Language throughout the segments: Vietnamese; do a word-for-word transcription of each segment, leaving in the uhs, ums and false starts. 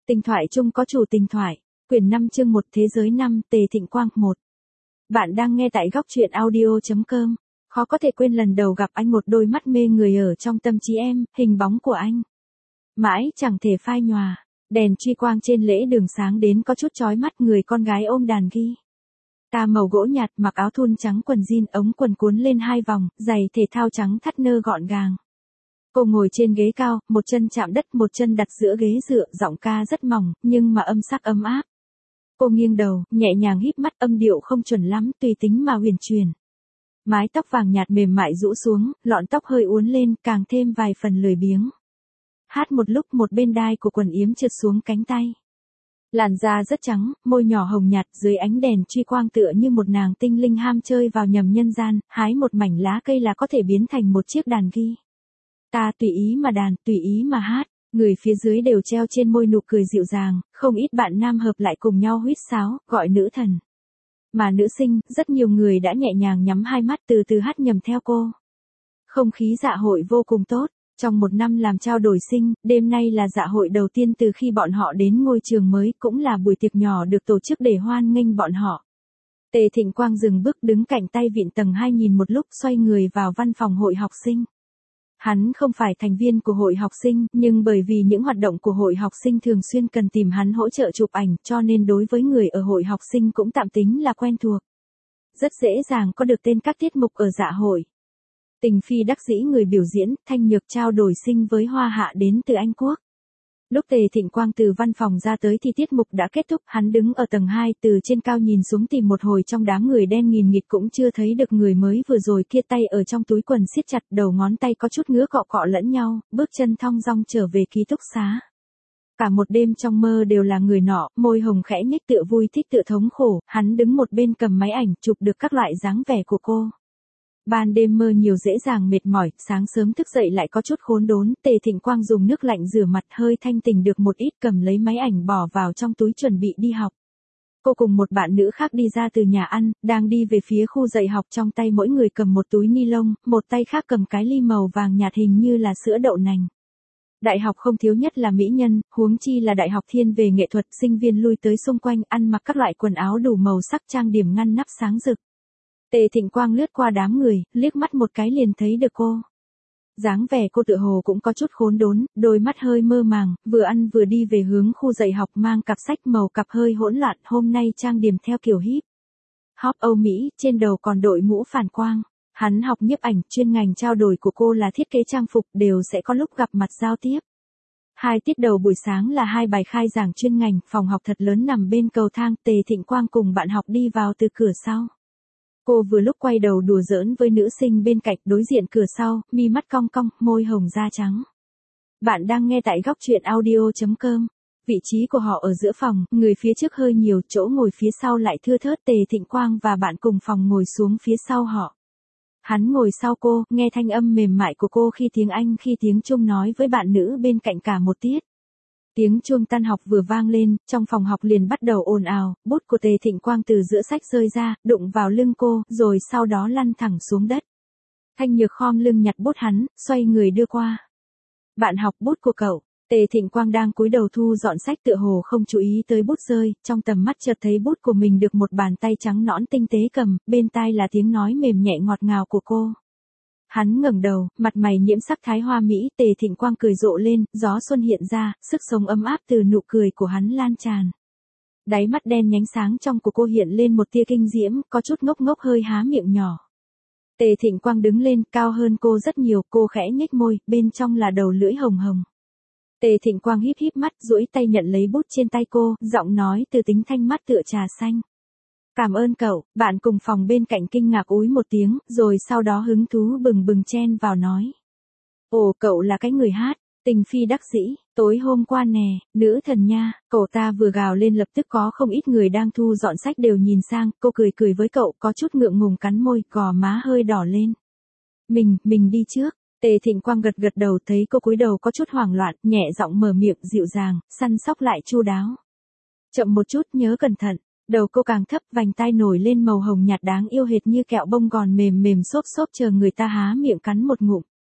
Tình thoại chung có chủ tình thoại. Quyển năm chương một Thế giới năm Tề Thịnh Quang một. Bạn đang nghe tại góc truyện audio.com. Khó có thể quên lần đầu gặp anh, một đôi mắt mê người ở trong tâm trí em, hình bóng của anh. Mãi chẳng thể phai nhòa. Đèn truy quang trên lễ đường sáng đến có chút chói mắt, người con gái ôm đàn ghi. Ta màu gỗ nhạt, mặc áo thun trắng, quần jean, ống quần cuốn lên hai vòng, giày thể thao trắng thắt nơ gọn gàng. Cô ngồi trên ghế cao, một chân chạm đất, một chân đặt giữa ghế dựa, giọng ca rất mỏng, nhưng mà âm sắc ấm áp. Cô nghiêng đầu, nhẹ nhàng híp mắt, âm điệu không chuẩn lắm, tùy tính mà huyền truyền. Mái tóc vàng nhạt mềm mại rũ xuống, lọn tóc hơi uốn lên, càng thêm vài phần lười biếng. Hát một lúc, một bên đai của quần yếm trượt xuống cánh tay. Làn da rất trắng, môi nhỏ hồng nhạt, dưới ánh đèn truy quang tựa như một nàng tinh linh ham chơi vào nhầm nhân gian, hái một mảnh lá cây là có thể biến thành một chiếc đàn ghi. Ta tùy ý mà đàn, tùy ý mà hát, người phía dưới đều treo trên môi nụ cười dịu dàng, không ít bạn nam hợp lại cùng nhau huýt sáo, gọi nữ thần. Mà nữ sinh, rất nhiều người đã nhẹ nhàng nhắm hai mắt từ từ hát nhầm theo cô. Không khí dạ hội vô cùng tốt, trong một năm làm trao đổi sinh, đêm nay là dạ hội đầu tiên từ khi bọn họ đến ngôi trường mới, cũng là buổi tiệc nhỏ được tổ chức để hoan nghênh bọn họ. Tề Thịnh Quang dừng bước đứng cạnh tay vịn tầng hai nhìn một lúc, xoay người vào văn phòng hội học sinh. Hắn không phải thành viên của hội học sinh, nhưng bởi vì những hoạt động của hội học sinh thường xuyên cần tìm hắn hỗ trợ chụp ảnh, cho nên đối với người ở hội học sinh cũng tạm tính là quen thuộc. Rất dễ dàng có được tên các tiết mục ở dạ hội. Tình phi đắc dĩ người biểu diễn, Thanh Nhược trao đổi sinh với Hoa Hạ đến từ Anh Quốc. Lúc Tề Thịnh Quang từ văn phòng ra tới thì tiết mục đã kết thúc, hắn đứng ở tầng hai, từ trên cao nhìn xuống tìm một hồi trong đám người đen nghìn nghịt cũng chưa thấy được người mới vừa rồi kia, tay ở trong túi quần siết chặt, đầu ngón tay có chút ngứa cọ cọ lẫn nhau, bước chân thong dong trở về ký túc xá. Cả một đêm trong mơ đều là người nọ, môi hồng khẽ nhếch tựa vui thích tựa thống khổ, hắn đứng một bên cầm máy ảnh chụp được các loại dáng vẻ của cô. Ban đêm mơ nhiều dễ dàng mệt mỏi, sáng sớm thức dậy lại có chút khốn đốn, Tề Thịnh Quang dùng nước lạnh rửa mặt, hơi thanh tỉnh được một ít, cầm lấy máy ảnh bỏ vào trong túi chuẩn bị đi học. Cô cùng một bạn nữ khác đi ra từ nhà ăn, đang đi về phía khu dạy học, trong tay mỗi người cầm một túi ni lông, một tay khác cầm cái ly màu vàng nhạt hình như là sữa đậu nành. Đại học không thiếu nhất là mỹ nhân, huống chi là đại học thiên về nghệ thuật, sinh viên lui tới xung quanh, ăn mặc các loại quần áo đủ màu sắc, trang điểm ngăn nắp sáng rực. Tề Thịnh Quang lướt qua đám người, liếc mắt một cái liền thấy được cô. Dáng vẻ cô tựa hồ cũng có chút khốn đốn, đôi mắt hơi mơ màng, vừa ăn vừa đi về hướng khu dạy học, mang cặp sách màu cặp hơi hỗn loạn, hôm nay trang điểm theo kiểu hip hop Âu Mỹ, trên đầu còn đội mũ phản quang. Hắn học nhiếp ảnh, chuyên ngành trao đổi của cô là thiết kế trang phục, đều sẽ có lúc gặp mặt giao tiếp. Hai tiết đầu buổi sáng là hai bài khai giảng chuyên ngành, phòng học thật lớn nằm bên cầu thang, Tề Thịnh Quang cùng bạn học đi vào từ cửa sau. Cô vừa lúc quay đầu đùa giỡn với nữ sinh bên cạnh, đối diện cửa sau, mi mắt cong cong, môi hồng da trắng. Bạn đang nghe tại góc truyện audio.com. Vị trí của họ ở giữa phòng, người phía trước hơi nhiều, chỗ ngồi phía sau lại thưa thớt. Tề Thịnh Quang và bạn cùng phòng ngồi xuống phía sau họ. Hắn ngồi sau cô, nghe thanh âm mềm mại của cô khi tiếng Anh khi tiếng Trung nói với bạn nữ bên cạnh cả một tiết. Tiếng chuông tan học vừa vang lên, trong phòng học liền bắt đầu ồn ào, bút của Tề Thịnh Quang từ giữa sách rơi ra, đụng vào lưng cô, rồi sau đó lăn thẳng xuống đất. Thanh Nhược khom lưng nhặt bút hắn, xoay người đưa qua. Bạn học, bút của cậu. Tề Thịnh Quang đang cúi đầu thu dọn sách tựa hồ không chú ý tới bút rơi, trong tầm mắt chợt thấy bút của mình được một bàn tay trắng nõn tinh tế cầm, bên tai là tiếng nói mềm nhẹ ngọt ngào của cô. Hắn ngẩng đầu, mặt mày nhiễm sắc thái hoa mỹ, Tề Thịnh Quang cười rộ lên, gió xuân hiện ra, sức sống ấm áp từ nụ cười của hắn lan tràn. Đáy mắt đen nhánh sáng trong của cô hiện lên một tia kinh diễm, có chút ngốc ngốc hơi há miệng nhỏ. Tề Thịnh Quang đứng lên, cao hơn cô rất nhiều, cô khẽ nhếch môi, bên trong là đầu lưỡi hồng hồng. Tề Thịnh Quang híp híp mắt, duỗi tay nhận lấy bút trên tay cô, giọng nói từ tính thanh mát tựa trà xanh. Cảm ơn cậu, bạn cùng phòng bên cạnh kinh ngạc úi một tiếng, rồi sau đó hứng thú bừng bừng chen vào nói. Ồ, cậu là cái người hát, Tình phi đắc dĩ, tối hôm qua nè, nữ thần nha, cậu ta vừa gào lên lập tức có không ít người đang thu dọn sách đều nhìn sang, cô cười cười với cậu, có chút ngượng ngùng cắn môi, gò má hơi đỏ lên. Mình, mình đi trước. Tề Thịnh Quang gật gật đầu, thấy cô cúi đầu có chút hoảng loạn, nhẹ giọng mở miệng dịu dàng, săn sóc lại chu đáo. Chậm một chút, nhớ cẩn thận. Đầu cô càng thấp, vành tai nổi lên màu hồng nhạt đáng yêu hệt như kẹo bông gòn mềm mềm xốp xốp chờ người ta há miệng cắn một ngụm.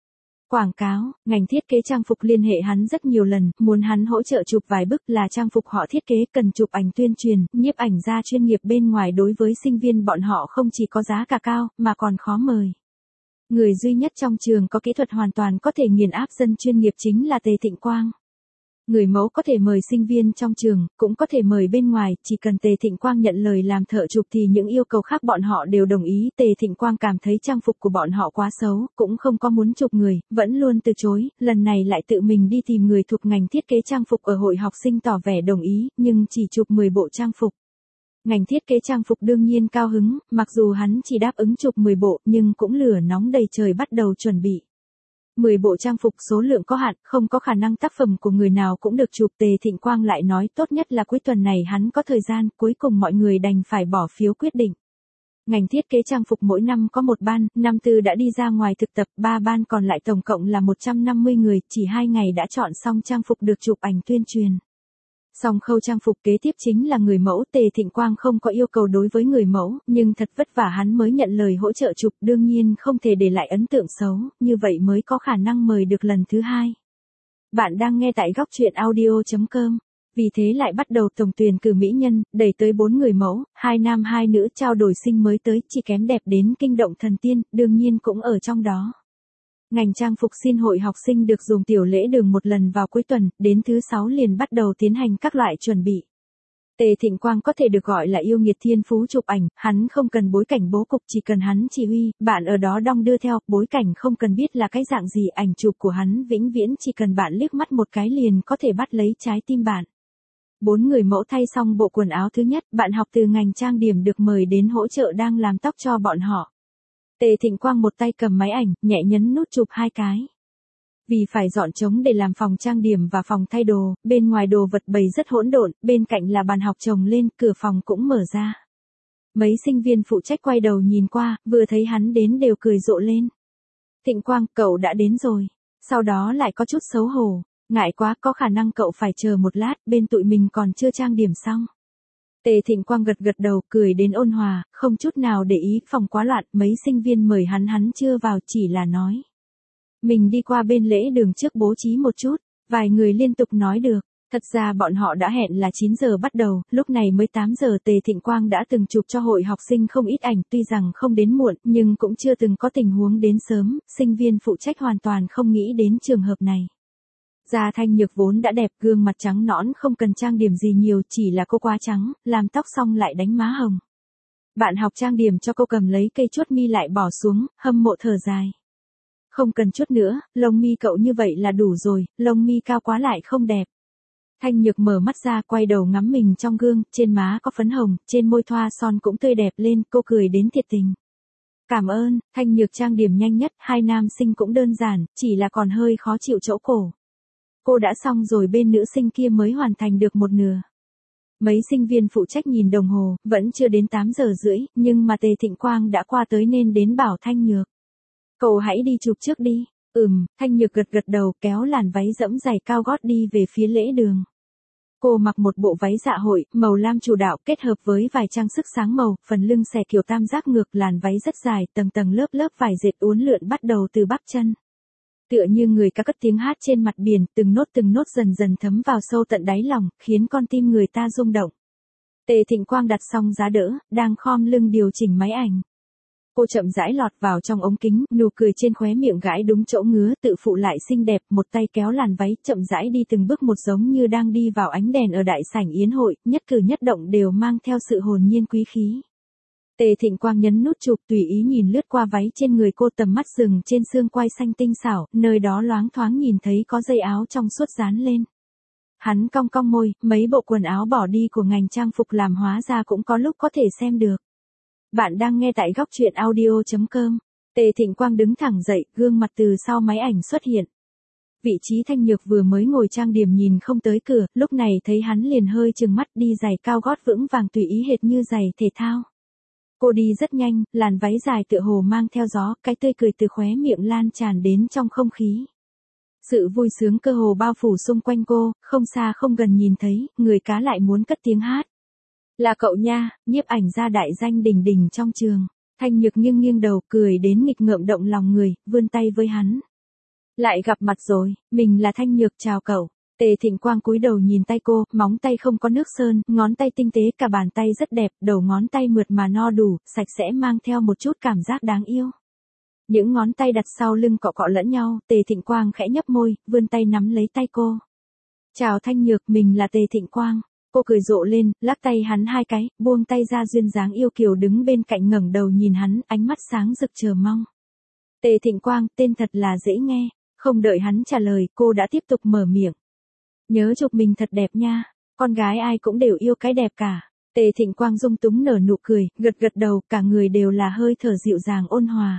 Quảng cáo, ngành thiết kế trang phục liên hệ hắn rất nhiều lần, muốn hắn hỗ trợ chụp vài bức là trang phục họ thiết kế, cần chụp ảnh tuyên truyền, nhiếp ảnh gia chuyên nghiệp bên ngoài đối với sinh viên bọn họ không chỉ có giá cả cao, mà còn khó mời. Người duy nhất trong trường có kỹ thuật hoàn toàn có thể nghiền áp dân chuyên nghiệp chính là Tề Thịnh Quang. Người mẫu có thể mời sinh viên trong trường, cũng có thể mời bên ngoài, chỉ cần Tề Thịnh Quang nhận lời làm thợ chụp thì những yêu cầu khác bọn họ đều đồng ý. Tề Thịnh Quang cảm thấy trang phục của bọn họ quá xấu, cũng không có muốn chụp người, vẫn luôn từ chối, lần này lại tự mình đi tìm người thuộc ngành thiết kế trang phục ở hội học sinh tỏ vẻ đồng ý, nhưng chỉ chụp mười bộ trang phục. Ngành thiết kế trang phục đương nhiên cao hứng, mặc dù hắn chỉ đáp ứng chụp mười bộ nhưng cũng lửa nóng đầy trời bắt đầu chuẩn bị. mười bộ trang phục số lượng có hạn, không có khả năng tác phẩm của người nào cũng được chụp. Tề Thịnh Quang lại nói tốt nhất là cuối tuần này hắn có thời gian, cuối cùng mọi người đành phải bỏ phiếu quyết định. Ngành thiết kế trang phục mỗi năm có một ban, năm tư đã đi ra ngoài thực tập, ba ban còn lại tổng cộng là một trăm năm mươi người, chỉ hai ngày đã chọn xong trang phục được chụp ảnh tuyên truyền. Xong khâu trang phục kế tiếp chính là người mẫu. Tề Thịnh Quang không có yêu cầu đối với người mẫu, nhưng thật vất vả hắn mới nhận lời hỗ trợ chụp, đương nhiên không thể để lại ấn tượng xấu, như vậy mới có khả năng mời được lần thứ hai. Bạn đang nghe tại góc truyện audio chấm com. Vì thế lại bắt đầu tổng tuyển cử mỹ nhân, đẩy tới bốn người mẫu, hai nam hai nữ trao đổi sinh mới tới, chỉ kém đẹp đến kinh động thần tiên, đương nhiên cũng ở trong đó. Ngành trang phục xin hội học sinh được dùng tiểu lễ đường một lần vào cuối tuần, đến thứ sáu liền bắt đầu tiến hành các loại chuẩn bị. Tề Thịnh Quang có thể được gọi là yêu nghiệt thiên phú chụp ảnh, hắn không cần bối cảnh bố cục, chỉ cần hắn chỉ huy, bạn ở đó đong đưa theo, bối cảnh không cần biết là cái dạng gì, ảnh chụp của hắn vĩnh viễn chỉ cần bạn liếc mắt một cái liền có thể bắt lấy trái tim bạn. Bốn người mẫu thay xong bộ quần áo thứ nhất, bạn học từ ngành trang điểm được mời đến hỗ trợ đang làm tóc cho bọn họ. Tề Thịnh Quang một tay cầm máy ảnh, nhẹ nhấn nút chụp hai cái. Vì phải dọn trống để làm phòng trang điểm và phòng thay đồ, bên ngoài đồ vật bày rất hỗn độn, bên cạnh là bàn học chồng lên, cửa phòng cũng mở ra. Mấy sinh viên phụ trách quay đầu nhìn qua, vừa thấy hắn đến đều cười rộ lên. Thịnh Quang, cậu đã đến rồi. Sau đó lại có chút xấu hổ, ngại quá, có khả năng cậu phải chờ một lát, bên tụi mình còn chưa trang điểm xong. Tề Thịnh Quang gật gật đầu, cười đến ôn hòa, không chút nào để ý, phòng quá loạn, mấy sinh viên mời hắn hắn chưa vào, chỉ là nói. Mình đi qua bên lễ đường trước bố trí một chút, vài người liên tục nói được. Thật ra bọn họ đã hẹn là chín giờ bắt đầu, lúc này mới tám giờ. Tề Thịnh Quang đã từng chụp cho hội học sinh không ít ảnh, tuy rằng không đến muộn, nhưng cũng chưa từng có tình huống đến sớm, sinh viên phụ trách hoàn toàn không nghĩ đến trường hợp này. Da Thanh Nhược vốn đã đẹp, gương mặt trắng nõn, không cần trang điểm gì nhiều, chỉ là cô quá trắng, làm tóc xong lại đánh má hồng. Bạn học trang điểm cho cô cầm lấy cây chuốt mi lại bỏ xuống, hâm mộ thở dài. Không cần chuốt nữa, lông mi cậu như vậy là đủ rồi, lông mi cao quá lại không đẹp. Thanh Nhược mở mắt ra, quay đầu ngắm mình trong gương, trên má có phấn hồng, trên môi thoa son cũng tươi đẹp lên, cô cười đến thiệt tình. Cảm ơn. Thanh Nhược trang điểm nhanh nhất, hai nam sinh cũng đơn giản, chỉ là còn hơi khó chịu chỗ cổ. Cô đã xong rồi, bên nữ sinh kia mới hoàn thành được một nửa. Mấy sinh viên phụ trách nhìn đồng hồ, vẫn chưa đến tám giờ rưỡi, nhưng mà Tề Thịnh Quang đã qua tới nên đến bảo Thanh Nhược. Cậu hãy đi chụp trước đi. Ừm, Thanh Nhược gật gật đầu, kéo làn váy dẫm giày cao gót đi về phía lễ đường. Cô mặc một bộ váy dạ hội, màu lam chủ đạo, kết hợp với vài trang sức sáng màu, phần lưng xẻ kiểu tam giác ngược, làn váy rất dài, tầng tầng lớp lớp vải dệt uốn lượn bắt đầu từ bắp chân. Tựa như người ca cất tiếng hát trên mặt biển, từng nốt từng nốt dần dần thấm vào sâu tận đáy lòng, khiến con tim người ta rung động. Tề Thịnh Quang đặt xong giá đỡ, đang khom lưng điều chỉnh máy ảnh. Cô chậm rãi lọt vào trong ống kính, nụ cười trên khóe miệng gãi đúng chỗ ngứa, tự phụ lại xinh đẹp, một tay kéo làn váy, chậm rãi đi từng bước một giống như đang đi vào ánh đèn ở đại sảnh yến hội, nhất cử nhất động đều mang theo sự hồn nhiên quý khí. Tề Thịnh Quang nhấn nút chụp, tùy ý nhìn lướt qua váy trên người cô, tầm mắt dừng trên xương quai xanh tinh xảo, nơi đó loáng thoáng nhìn thấy có dây áo trong suốt dán lên. Hắn cong cong môi, mấy bộ quần áo bỏ đi của ngành trang phục làm hóa ra cũng có lúc có thể xem được. Bạn đang nghe tại góc truyện audio chấm com. Tề Thịnh Quang đứng thẳng dậy, gương mặt từ sau máy ảnh xuất hiện. Vị trí Thanh Nhược vừa mới ngồi trang điểm nhìn không tới cửa, lúc này thấy hắn liền hơi trừng mắt, đi giày cao gót vững vàng tùy ý hệt như giày thể thao. Cô đi rất nhanh, làn váy dài tựa hồ mang theo gió, cái tươi cười từ khóe miệng lan tràn đến trong không khí. Sự vui sướng cơ hồ bao phủ xung quanh cô, không xa không gần nhìn thấy, người cá lại muốn cất tiếng hát. Là cậu nha, nhiếp ảnh gia đại danh đỉnh đỉnh trong trường. Thanh Nhược nghiêng nghiêng đầu, cười đến nghịch ngợm động lòng người, vươn tay với hắn. Lại gặp mặt rồi, mình là Thanh Nhược, chào cậu. Tề Thịnh Quang cúi đầu nhìn tay cô, móng tay không có nước sơn, ngón tay tinh tế, cả bàn tay rất đẹp, đầu ngón tay mượt mà no đủ, sạch sẽ, mang theo một chút cảm giác đáng yêu. Những ngón tay đặt sau lưng cọ cọ lẫn nhau, Tề Thịnh Quang khẽ nhấp môi, vươn tay nắm lấy tay cô. Chào Thanh Nhược, mình là Tề Thịnh Quang. Cô cười rộ lên, lắc tay hắn hai cái, buông tay ra, duyên dáng yêu kiều đứng bên cạnh ngẩng đầu nhìn hắn, ánh mắt sáng rực chờ mong. Tề Thịnh Quang, tên thật là dễ nghe. Không đợi hắn trả lời, cô đã tiếp tục mở miệng. Nhớ chụp mình thật đẹp nha, con gái ai cũng đều yêu cái đẹp cả. Tề Thịnh Quang dung túng nở nụ cười, gật gật đầu, cả người đều là hơi thở dịu dàng ôn hòa.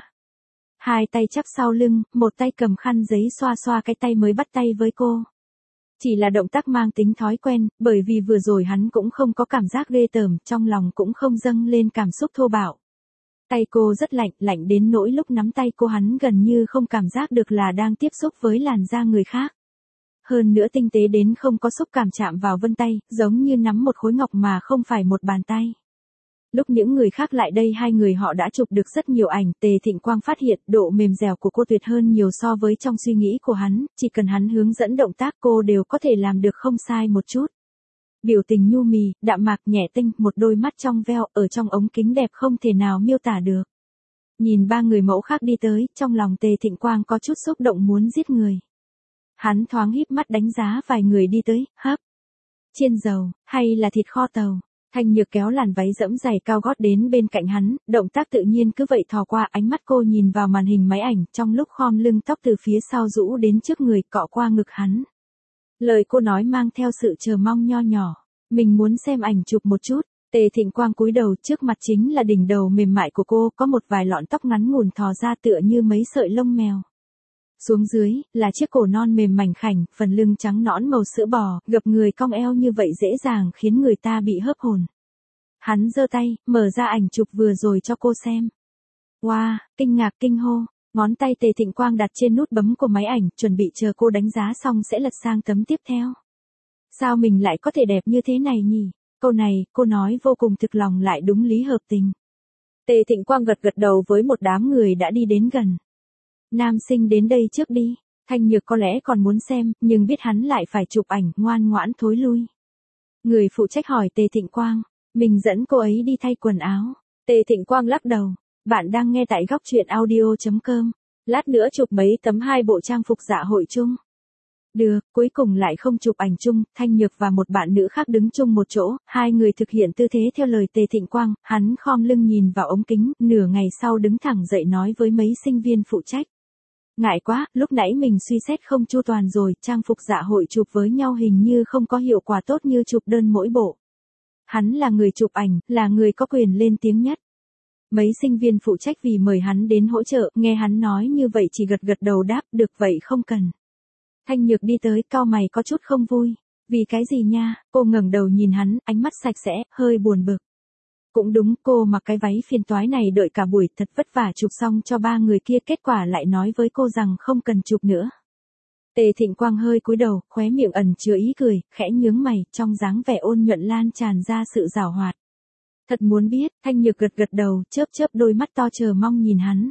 Hai tay chắp sau lưng, một tay cầm khăn giấy xoa xoa cái tay mới bắt tay với cô. Chỉ là động tác mang tính thói quen, bởi vì vừa rồi hắn cũng không có cảm giác ghê tởm, trong lòng cũng không dâng lên cảm xúc thô bạo. Tay cô rất lạnh, lạnh đến nỗi lúc nắm tay cô hắn gần như không cảm giác được là đang tiếp xúc với làn da người khác. Hơn nữa tinh tế đến không có xúc cảm chạm vào vân tay, giống như nắm một khối ngọc mà không phải một bàn tay. Lúc những người khác lại đây, hai người họ đã chụp được rất nhiều ảnh, Tề Thịnh Quang phát hiện độ mềm dẻo của cô tuyệt hơn nhiều so với trong suy nghĩ của hắn, chỉ cần hắn hướng dẫn động tác cô đều có thể làm được không sai một chút. Biểu tình nhu mì, đạm mạc, nhẹ tinh, một đôi mắt trong veo, ở trong ống kính đẹp không thể nào miêu tả được. Nhìn ba người mẫu khác đi tới, trong lòng Tề Thịnh Quang có chút xúc động muốn giết người. Hắn thoáng híp mắt đánh giá vài người đi tới, hấp, chiên dầu, hay là thịt kho tàu. Thanh Nhược kéo làn váy dẫm giày cao gót đến bên cạnh hắn, động tác tự nhiên cứ vậy thò qua, ánh mắt cô nhìn vào màn hình máy ảnh, trong lúc khom lưng, tóc từ phía sau rũ đến trước người, cọ qua ngực hắn. Lời cô nói mang theo sự chờ mong nho nhỏ. Mình muốn xem ảnh chụp một chút. Tề Thịnh Quang cúi đầu, trước mặt chính là đỉnh đầu mềm mại của cô, có một vài lọn tóc ngắn ngủn thò ra tựa như mấy sợi lông mèo. Xuống dưới, là chiếc cổ non mềm mảnh khảnh, phần lưng trắng nõn màu sữa bò, gập người cong eo như vậy dễ dàng khiến người ta bị hớp hồn. Hắn giơ tay, mở ra ảnh chụp vừa rồi cho cô xem. Wow, kinh ngạc kinh hô, ngón tay Tề Thịnh Quang đặt trên nút bấm của máy ảnh, chuẩn bị chờ cô đánh giá xong sẽ lật sang tấm tiếp theo. Sao mình lại có thể đẹp như thế này nhỉ? Câu này, cô nói vô cùng thực lòng lại đúng lý hợp tình. Tề Thịnh Quang gật gật đầu với một đám người đã đi đến gần. Nam sinh đến đây trước đi. Thanh Nhược có lẽ còn muốn xem, nhưng biết hắn lại phải chụp ảnh, ngoan ngoãn thối lui. Người phụ trách hỏi Tề Thịnh Quang, mình dẫn cô ấy đi thay quần áo. Tề Thịnh Quang lắc đầu, bạn đang nghe tại góc truyện audio chấm com. Lát nữa chụp mấy tấm hai bộ trang phục dạ hội chung. Được, cuối cùng lại không chụp ảnh chung, Thanh Nhược và một bạn nữ khác đứng chung một chỗ, hai người thực hiện tư thế theo lời Tề Thịnh Quang, hắn khom lưng nhìn vào ống kính, nửa ngày sau đứng thẳng dậy nói với mấy sinh viên phụ trách. Ngại quá, lúc nãy mình suy xét không chu toàn rồi, trang phục dạ hội chụp với nhau hình như không có hiệu quả tốt như chụp đơn mỗi bộ. Hắn là người chụp ảnh, là người có quyền lên tiếng nhất. Mấy sinh viên phụ trách vì mời hắn đến hỗ trợ, nghe hắn nói như vậy chỉ gật gật đầu đáp, được vậy không cần. Thanh Nhược đi tới, cau mày có chút không vui. Vì cái gì nha? Cô ngẩng đầu nhìn hắn, ánh mắt sạch sẽ, hơi buồn bực. Cũng đúng, cô mặc cái váy phiền toái này đợi cả buổi, thật vất vả chụp xong cho ba người kia, kết quả lại nói với cô rằng không cần chụp nữa. Tề Thịnh Quang hơi cúi đầu, khóe miệng ẩn chứa ý cười, khẽ nhướng mày, trong dáng vẻ ôn nhuận lan tràn ra sự giảo hoạt. Thật muốn biết, Thanh Nhược gật gật đầu, chớp chớp đôi mắt to chờ mong nhìn hắn.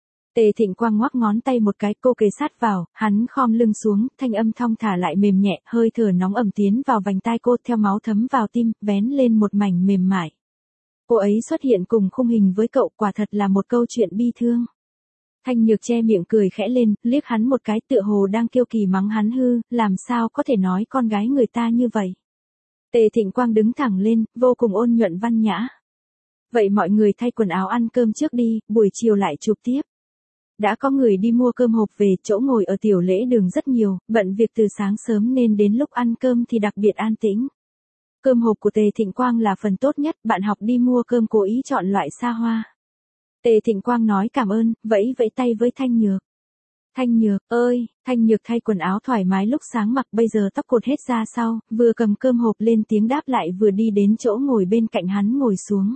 Tề Thịnh Quang ngoắc ngón tay một cái, cô kề sát vào, hắn khom lưng xuống, thanh âm thong thả lại mềm nhẹ, hơi thở nóng ẩm tiến vào vành tai cô, theo máu thấm vào tim, vén lên một mảnh mềm mại. Cô ấy xuất hiện cùng khung hình với cậu, quả thật là một câu chuyện bi thương. Thanh Nhược che miệng cười khẽ lên, liếc hắn một cái, tựa hồ đang kiêu kỳ mắng hắn hư, làm sao có thể nói con gái người ta như vậy. Tề Thịnh Quang đứng thẳng lên, vô cùng ôn nhuận văn nhã. Vậy mọi người thay quần áo ăn cơm trước đi, buổi chiều lại chụp tiếp. Đã có người đi mua cơm hộp về, chỗ ngồi ở tiểu lễ đường rất nhiều, bận việc từ sáng sớm nên đến lúc ăn cơm thì đặc biệt an tĩnh. Cơm hộp của Tề Thịnh Quang là phần tốt nhất, bạn học đi mua cơm cố ý chọn loại xa hoa. Tề Thịnh Quang nói cảm ơn, vẫy vẫy tay với Thanh Nhược. Thanh Nhược, ơi, Thanh Nhược thay quần áo thoải mái lúc sáng mặc, bây giờ tóc cột hết ra sau, vừa cầm cơm hộp lên tiếng đáp lại vừa đi đến chỗ ngồi bên cạnh hắn ngồi xuống.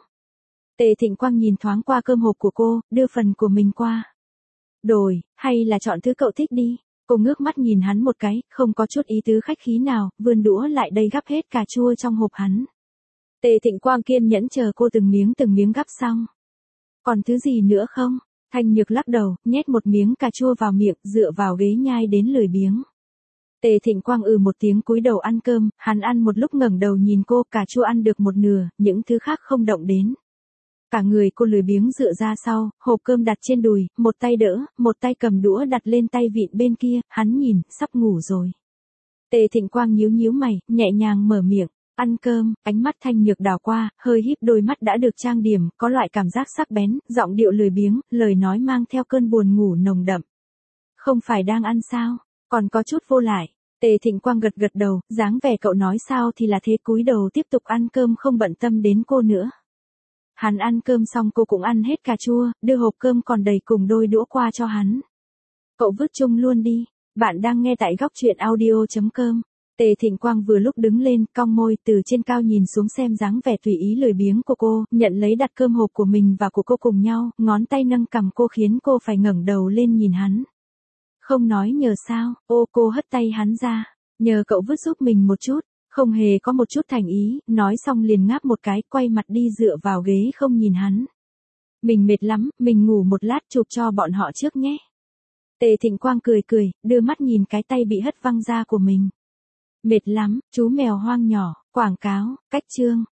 Tề Thịnh Quang nhìn thoáng qua cơm hộp của cô, đưa phần của mình qua. Đổi, hay là chọn thứ cậu thích đi. Cô ngước mắt nhìn hắn một cái, không có chút ý tứ khách khí nào, vươn đũa lại đây gắp hết cà chua trong hộp hắn. Tề Thịnh Quang kiên nhẫn chờ cô từng miếng từng miếng gắp xong. Còn thứ gì nữa không? Thanh Nhược lắc đầu, nhét một miếng cà chua vào miệng, dựa vào ghế nhai đến lười biếng. Tề Thịnh Quang ừ một tiếng cúi đầu ăn cơm, hắn ăn một lúc ngẩng đầu nhìn cô, cà chua ăn được một nửa, những thứ khác không động đến. Cả người cô lười biếng dựa ra sau, hộp cơm đặt trên đùi, một tay đỡ, một tay cầm đũa đặt lên tay vịn bên kia, hắn nhìn, sắp ngủ rồi. Tề Thịnh Quang nhíu nhíu mày, nhẹ nhàng mở miệng, ăn cơm, ánh mắt Thanh Nhược đảo qua, hơi híp đôi mắt đã được trang điểm, có loại cảm giác sắc bén, giọng điệu lười biếng, lời nói mang theo cơn buồn ngủ nồng đậm. Không phải đang ăn sao, còn có chút vô lại. Tề Thịnh Quang gật gật đầu, dáng vẻ cậu nói sao thì là thế, cúi đầu tiếp tục ăn cơm không bận tâm đến cô nữa. Hắn ăn cơm xong cô cũng ăn hết cà chua, đưa hộp cơm còn đầy cùng đôi đũa qua cho hắn. Cậu vứt chung luôn đi, bạn đang nghe tại góc truyện audio chấm com. Tề Thịnh Quang vừa lúc đứng lên, cong môi từ trên cao nhìn xuống xem dáng vẻ tùy ý lười biếng của cô, nhận lấy đặt cơm hộp của mình và của cô cùng nhau, ngón tay nâng cằm cô khiến cô phải ngẩng đầu lên nhìn hắn. Không nói nhờ sao, ô cô hất tay hắn ra, nhờ cậu vứt giúp mình một chút, không hề có một chút thành ý, nói xong liền ngáp một cái, quay mặt đi dựa vào ghế không nhìn hắn. Mình mệt lắm, mình ngủ một lát chụp cho bọn họ trước nhé. Tề Thịnh Quang cười cười, đưa mắt nhìn cái tay bị hất văng ra của mình. Mệt lắm, chú mèo hoang nhỏ, quảng cáo, cách chương.